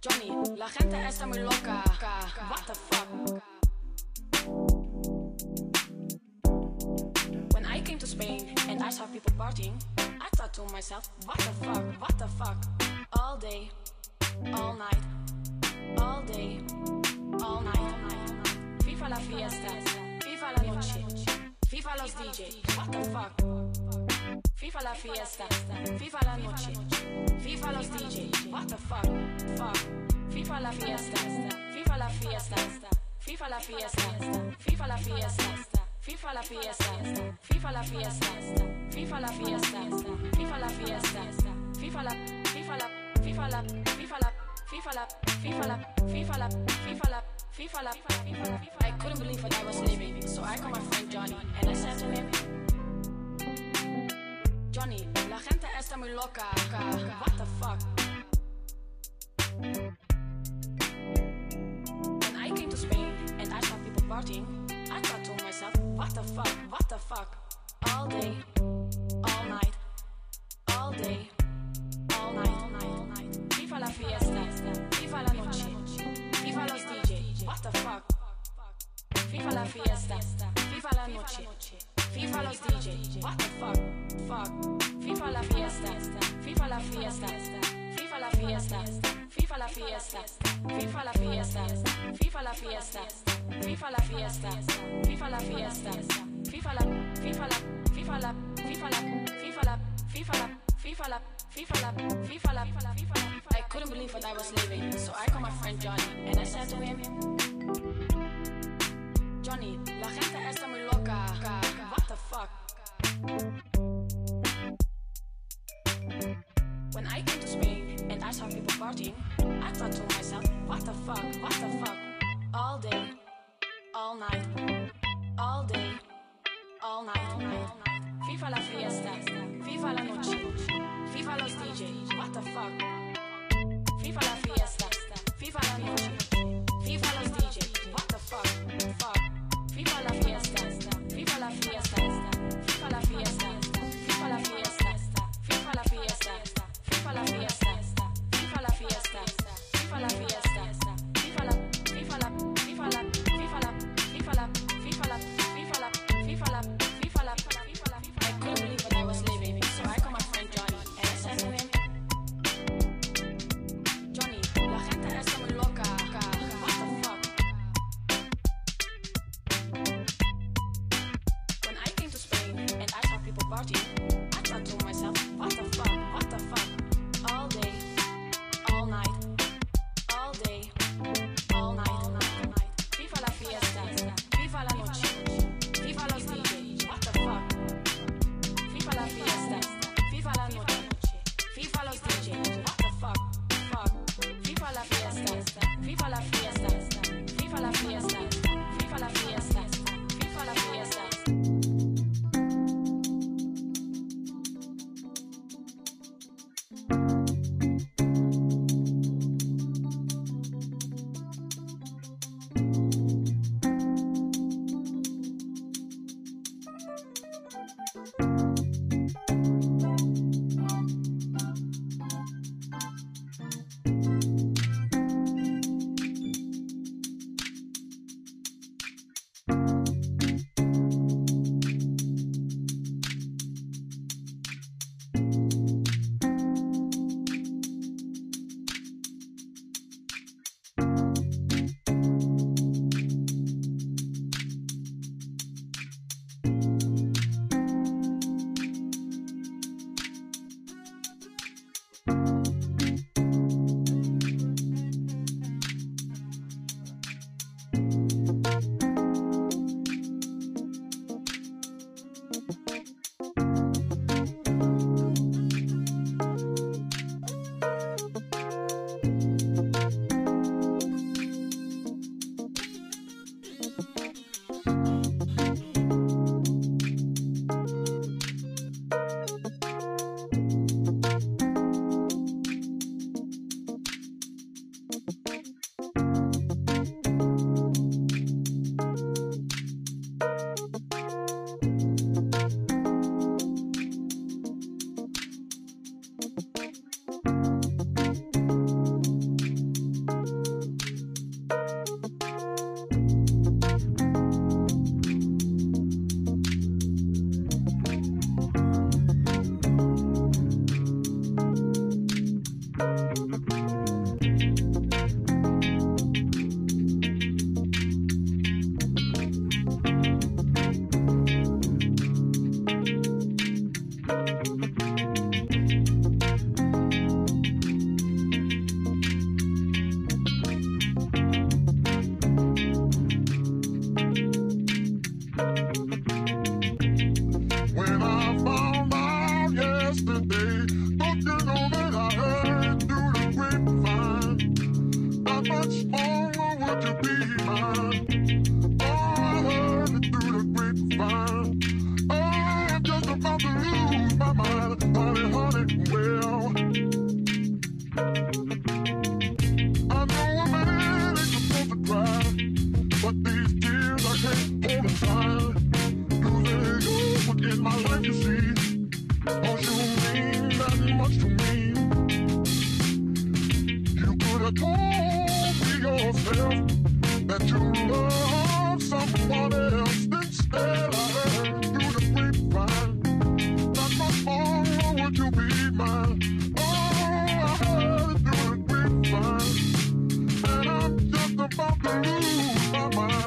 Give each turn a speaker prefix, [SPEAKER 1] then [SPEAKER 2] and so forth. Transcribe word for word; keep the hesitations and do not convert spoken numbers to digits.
[SPEAKER 1] Johnny, la gente está muy loca. What the fuck? When I came to Spain and I saw people partying, I thought to myself, what the fuck, what the fuck? All day, all night, all day, all night. Viva la fiesta, viva la noche, viva los D J, what the fuck? Viva la fiesta, viva la noche, viva los D J, what the fuck, fuck. Viva la fiesta, viva la fiesta, viva la fiesta, viva la fiesta, viva la fiesta, viva la fiesta, viva la fiesta, viva la fiesta, viva la, viva la, viva la, viva la, viva la, viva la, viva la, viva la, viva la, viva la. I couldn't believe what I was living, so I called my friend Johnny and I said to him, Johnny, la gente está muy loca. What the fuck? When I came to Spain and I saw people partying, I thought to myself, what the fuck? What the fuck? All day, all night, all day, all night, all night, all night. Viva la fiesta, viva la noche, viva los D J. What the fuck? Viva la fiesta, viva la noche, viva los D J. What the fuck? Fuck. Viva la fiesta, viva la fiesta, viva la fiesta, viva la fiesta, viva la fiesta, viva la fiesta, viva la fiesta, viva la fiesta, viva la, viva la, viva la, viva la, viva la, viva la, viva la, viva la, viva la, viva la. I couldn't believe what I was living, so I called my friend Johnny and I said to him, Johnny, la gente está muy loca. What the fuck? When I came to Spain and I saw people partying, I thought to myself, what the fuck, what the fuck? All day, all night, all day, all night, all night, all night. Viva la fiesta, viva la noche, viva los D J, what the fuck? Viva la fiesta, viva la noche, viva los D J, what the fuck, fuck. Viva la fiesta, viva la fiesta, viva la fiesta, viva la fiesta, viva la fiesta. Viva la fiesta, viva la fiesta, viva la fiesta, viva la, viva la, viva la, viva la, viva la, viva la, viva la, viva la, viva la, viva la. I couldn't believe what I was living, so I called my friend Johnny and I said to him,
[SPEAKER 2] I know a man ain't supposed to cry, but these tears I can't hold inside. Losing you within my life, you see, 'cause you mean that much to me. You could have told me yourself that you love someone else.